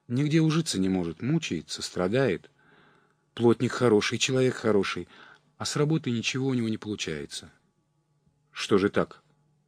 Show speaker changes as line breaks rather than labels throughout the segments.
Нигде ужиться не может, мучается, страдает. Плотник хороший, человек хороший, а с работы ничего у него не получается. Что же так?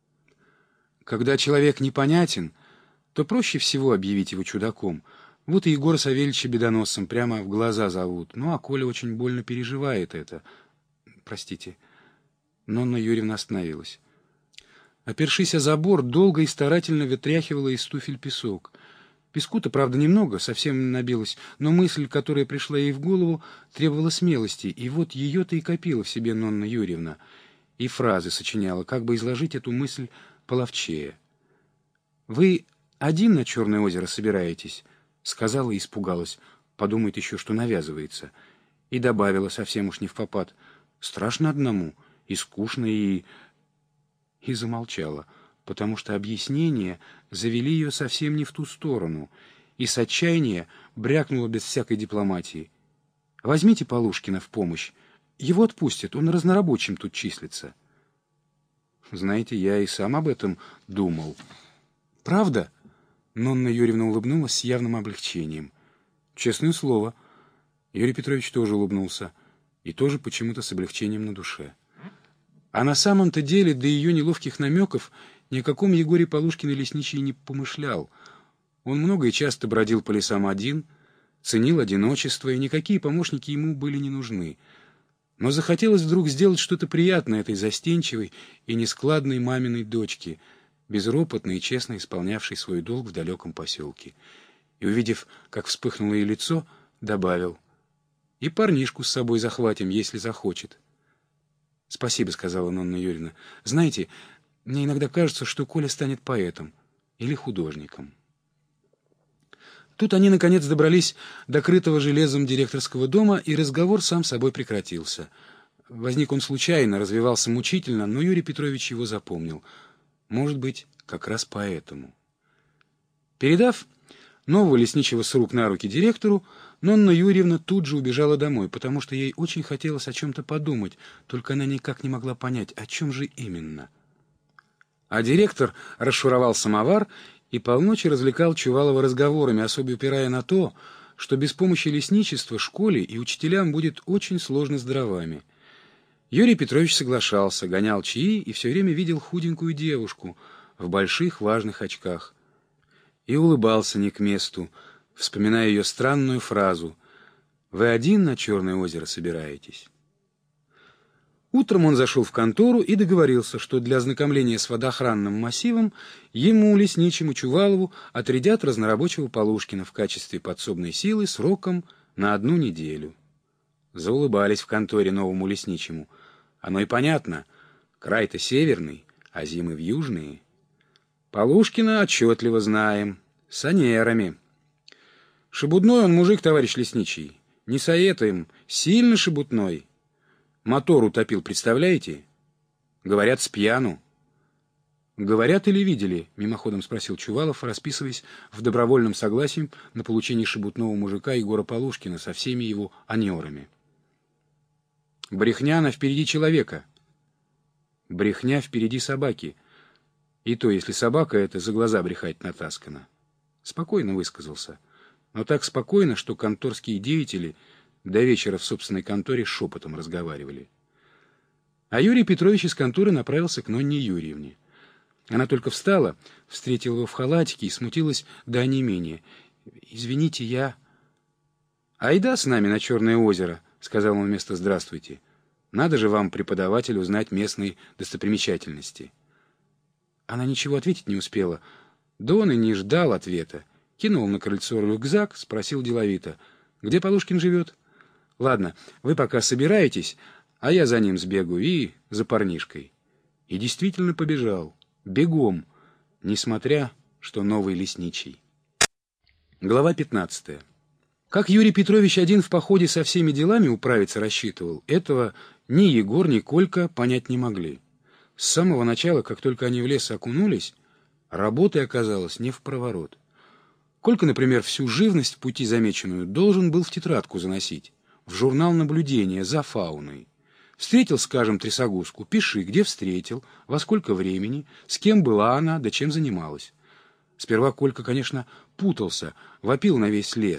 Когда человек непонятен, то проще всего объявить его чудаком. Вот и Егора Савельича бедоносцем прямо в глаза зовут. Ну, а Коля очень больно переживает это. Простите. Нонна Юрьевна остановилась. Опершись о забор, долго и старательно вытряхивала из туфель песок. Песку-то, правда, немного, совсем набилось, но мысль, которая пришла ей в голову, требовала смелости, и вот ее-то и копила в себе Нонна Юрьевна, и фразы сочиняла, как бы изложить эту мысль половчее. «Вы один на Черное озеро собираетесь?» — сказала и испугалась, подумает еще, что навязывается, и добавила совсем уж не впопад: «Страшно одному, и скучно, и замолчала, потому что объяснения завели ее совсем не в ту сторону, и с отчаяния брякнула без всякой дипломатии: «Возьмите Полушкина в помощь, его отпустят, он разнорабочим тут числится». «Знаете, я и сам об этом думал». «Правда?» — Нонна Юрьевна улыбнулась с явным облегчением. «Честное слово». Юрий Петрович тоже улыбнулся, и тоже почему-то с облегчением на душе. А на самом-то деле до ее неловких намеков ни о каком Егоре Полушкине лесничий не помышлял. Он много и часто бродил по лесам один, ценил одиночество, и никакие помощники ему были не нужны. Но захотелось вдруг сделать что-то приятное этой застенчивой и нескладной маминой дочке, безропотно и честно исполнявшей свой долг в далеком поселке. И, увидев, как вспыхнуло ее лицо, добавил: «И парнишку с собой захватим, если захочет». «Спасибо», — сказала Нонна Юрьевна. «Знаете, мне иногда кажется, что Коля станет поэтом или художником». Тут они, наконец, добрались до крытого железом директорского дома, и разговор сам собой прекратился. Возник он случайно, развивался мучительно, но Юрий Петрович его запомнил. Может быть, как раз поэтому. Передав нового лесничего с рук на руки директору, Нонна Юрьевна тут же убежала домой, потому что ей очень хотелось о чем-то подумать, только она никак не могла понять, о чем же именно. А директор расшуровал самовар и полночи развлекал Чувалова разговорами, особо упирая на то, что без помощи лесничества школе и учителям будет очень сложно с дровами. Юрий Петрович соглашался, гонял чаи и все время видел худенькую девушку в больших важных очках. И улыбался не к месту, вспоминая ее странную фразу: «Вы один на Черное озеро собираетесь?» Утром он зашел в контору и договорился, что для ознакомления с водоохранным массивом ему, лесничему Чувалову, отрядят разнорабочего Полушкина в качестве подсобной силы сроком на 1 неделю. Заулыбались в конторе новому лесничему. Оно и понятно, край-то северный, а зимы в южные. Полушкина отчетливо знаем, с анерами. Шебутной он мужик, товарищ лесничий, не советуем, сильно шебутной. Мотор утопил, представляете? Говорят, с пьяну. «Говорят или видели?» — мимоходом спросил Чувалов, расписываясь в добровольном согласии на получение шебутного мужика Егора Полушкина со всеми его анерами. «Брехня, впереди человека». «Брехня впереди собаки. И то, если собака это за глаза брехать натаскана». Спокойно высказался. Но так спокойно, что конторские деятели до вечера в собственной конторе шепотом разговаривали. А Юрий Петрович из конторы направился к Нонне Юрьевне. Она только встала, встретила его в халатике и смутилась до онемения. «Извините, я...» «Айда с нами на Черное озеро», — сказал он вместо «здравствуйте». «Надо же вам, преподаватель, узнать местные достопримечательности». Она ничего ответить не успела. Да он и не ждал ответа. Кинул на крыльцо рюкзак, спросил деловито: «Где Полушкин живет?» «Ладно, вы пока собираетесь, а я за ним сбегаю и за парнишкой». И действительно побежал. Бегом, несмотря, что новый лесничий. Глава 15. Как Юрий Петрович один в походе со всеми делами управиться рассчитывал, этого ни Егор, ни Колька понять не могли. С самого начала, как только они в лес окунулись, работы оказалось не впроворот. Колька, например, всю живность в пути замеченную должен был в тетрадку заносить, в журнал наблюдения за фауной. Встретил, скажем, трясогузку, пиши, где встретил, во сколько времени, с кем была она, да чем занималась. Сперва Колька, конечно, путался, вопил на весь лес.